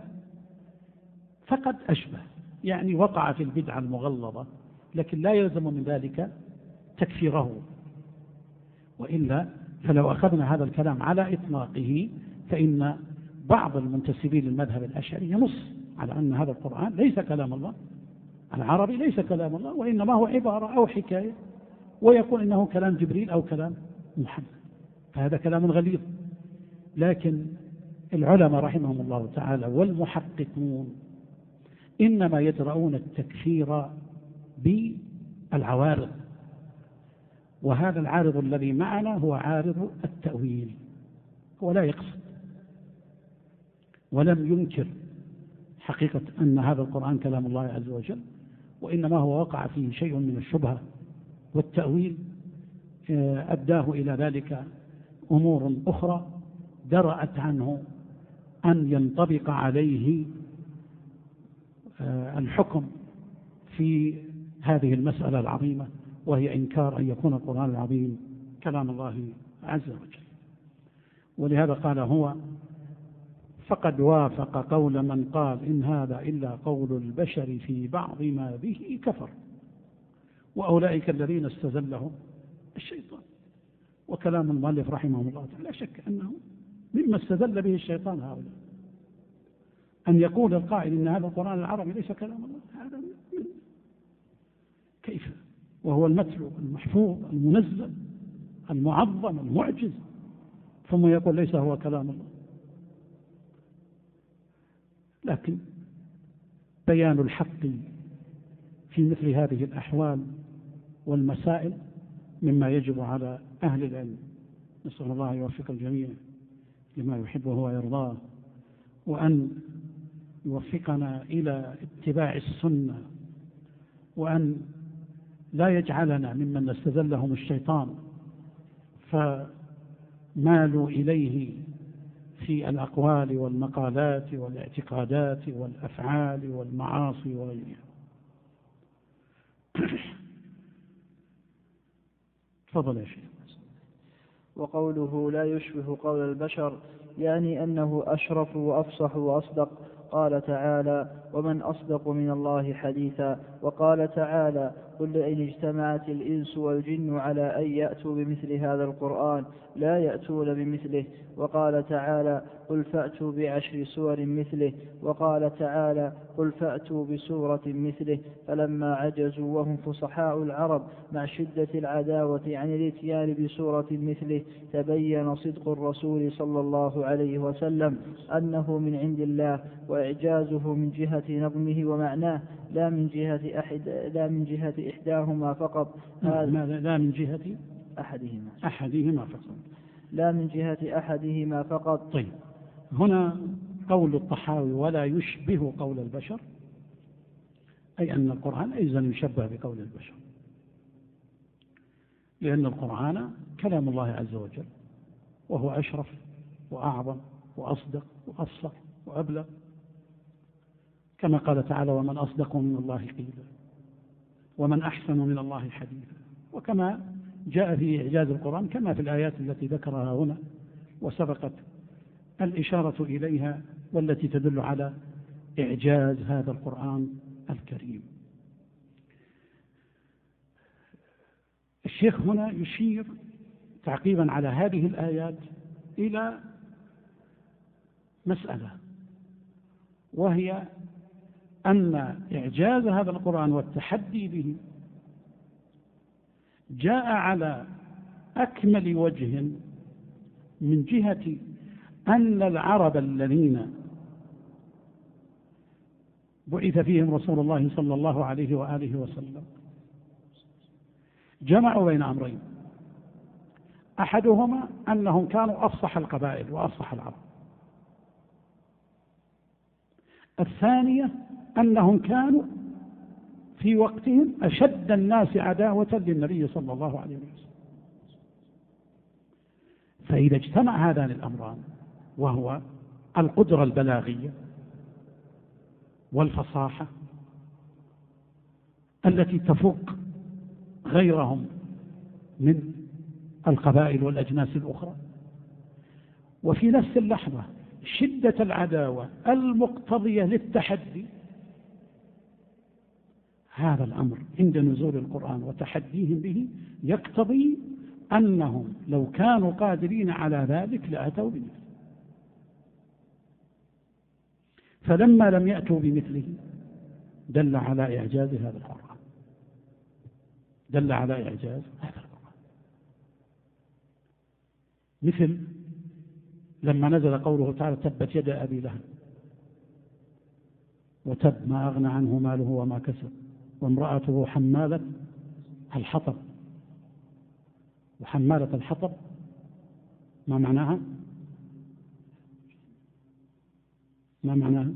فقد أشبه، يعني وقع في البدعة المغلظة، لكن لا يلزم من ذلك تكفيره، وإلا فلو أخذنا هذا الكلام على إطلاقه فإن بعض المنتسبين للمذهب الأشعري ينص على أن هذا القرآن ليس كلام الله العربي، ليس كلام الله، وإنما هو عبارة أو حكاية، ويقول إنه كلام جبريل أو كلام محمد، فهذا كلام غليظ. لكن العلماء رحمهم الله تعالى والمحققون إنما يدرؤون التكفير بالعوارض، وهذا العارض الذي معنا هو عارض التأويل، هو لا يقصد ولم ينكر حقيقة أن هذا القرآن كلام الله عز وجل، وإنما هو وقع فيه شيء من الشبهة والتأويل أداه إلى ذلك أمور أخرى درأت عنه أن ينطبق عليه الحكم في هذه المسألة العظيمة، وهي إنكار أن يكون القرآن العظيم كلام الله عز وجل. ولهذا قال هو فقد وافق قول من قال إن هذا إلا قول البشر في بعض ما به كفر، وأولئك الذين استزلهم الشيطان. وكلام المؤلف رحمه الله تعالى لا شك أنه مما استدل به الشيطان هؤلاء، أن يقول القائل إن هذا القرآن العربي ليس كلام الله، هذا كيف وهو المتلو المحفوظ المنزل المعظم المعجز، ثم يقول ليس هو كلام الله. لكن بيان الحق في مثل هذه الأحوال والمسائل مما يجب على أهل العلم. نسأل الله يوفق الجميع لما يحبه ويرضاه، وأن يوفقنا إلى اتباع السنة، وأن لا يجعلنا ممن استزلهم الشيطان فمالوا إليه في الأقوال والمقالات والاعتقادات والأفعال والمعاصي وغيرها. تفضل يا شيخ. وقوله لا يشبه قول البشر يعني أنه أشرف وأفصح وأصدق. قال تعالى ومن أصدق من الله حديثا. وقال تعالى قل لئن اجتمعت الإنس والجن على أن يأتوا بمثل هذا القرآن لا يأتون بمثله. وقال تعالى قل فأتوا بعشر سور مثله. وقال تعالى قل فأتوا بسورة مثله. فلما عجزوا وهم فصحاء العرب مع شدة العداوة عن الاتيان بسورة مثله تبين صدق الرسول صلى الله عليه وسلم أنه من عند الله، وإعجازه من جهة نظمه ومعناه لا من جهة إحداهما فقط. لا من جهة أحدهما فقط. لا من جهة أحدهما فقط. طيب، هنا قول الطحاوي ولا يشبه قول البشر، أي أن القرآن أيضا يشبه بقول البشر، لأن القرآن كلام الله عز وجل، وهو أشرف وأعظم وأصدق وأفصح وأبلغ، كما قال تعالى ومن أصدق من الله قيلا ومن أحسن من الله حديثا. وكما جاء في إعجاز القرآن كما في الآيات التي ذكرها هنا وسبقت الإشارة إليها، والتي تدل على إعجاز هذا القرآن الكريم. الشيخ هنا يشير تعقيبا على هذه الآيات إلى مسألة، وهي أن إعجاز هذا القرآن والتحدي به جاء على أكمل وجه من جهة أن العرب الذين بعث فيهم رسول الله صلى الله عليه وآله وسلم جمعوا بين أمرين، أحدهما أنهم كانوا أفصح القبائل وأفصح العرب، الثانية أنهم كانوا في وقتهم أشد الناس عداوة للنبي صلى الله عليه وسلم. فإذا اجتمع هذان الأمران، وهو القدرة البلاغية والفصاحة التي تفوق غيرهم من القبائل والأجناس الأخرى، وفي نفس اللحظة شدة العداوة المقتضية للتحدي، هذا الأمر عند نزول القرآن وتحديهم به يقتضي أنهم لو كانوا قادرين على ذلك لأتوا بمثله، فلما لم يأتوا بمثله دل على إعجاز هذا القرآن، دل على إعجاز هذا القرآن. مثل لما نزل قوله تعالى تبت يد أبي لهب وتب ما أغنى عنه ماله وما كسب وامرأته حمالة الحطب. وحمالة الحطب ما معناها؟ ما معناها؟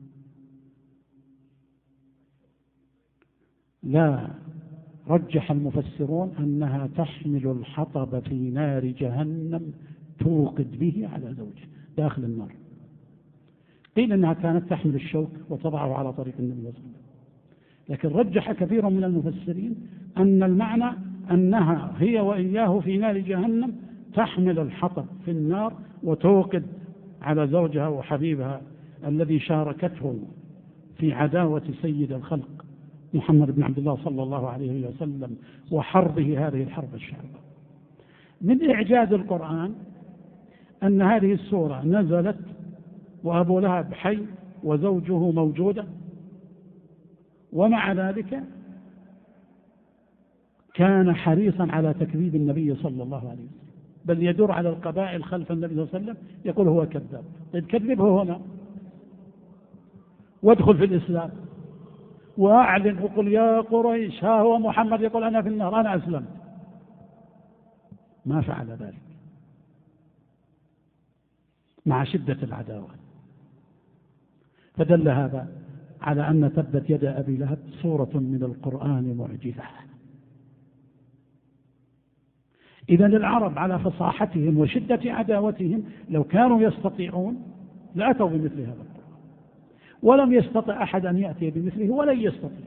لا، رجح المفسرون أنها تحمل الحطب في نار جهنم توقد به على زوجه داخل النار. قيل أنها كانت تحمل الشوك وتضعه على طريق النبي صلى الله عليه وسلم، لكن رجح كثير من المفسرين أن المعنى أنها هي وإياه في نار جهنم تحمل الحطب في النار وتوقد على زوجها وحبيبها الذي شاركته في عداوة سيد الخلق محمد بن عبد الله صلى الله عليه وسلم وحربه هذه الحرب الشعبة. من إعجاز القرآن أن هذه السورة نزلت وأبو لهب حي وزوجه موجودة، ومع ذلك كان حريصا على تكذيب النبي صلى الله عليه وسلم، بل يدور على القبائل خلف النبي صلى الله عليه وسلم يقول هو كذاب. طيب كذبه هنا وادخل في الإسلام وأعلن وقل يا قريش ها هو محمد يقول أنا في النار أنا أسلمت. ما فعل ذلك مع شدة العداوة. فدل هذا على أن تبت يد أبي لهب سورة من القرآن معجزة. إذا العرب على فصاحتهم وشدة عداوتهم لو كانوا يستطيعون لأتوا بمثل هذا القرآن، ولم يستطع أحد أن يأتي بمثله ولن يستطيع.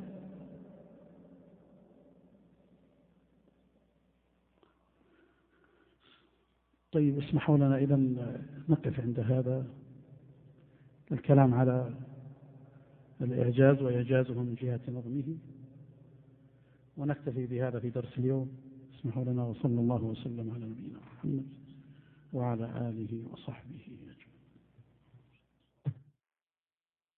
طيب اسمحوا لنا إذا نقف عند هذا الكلام على الإعجاز وإعجازه من جهة نظمه، ونكتفي بهذا في درس اليوم. اسمحوا لنا وصلى الله وسلم على نبينا محمد وعلى آله وصحبه.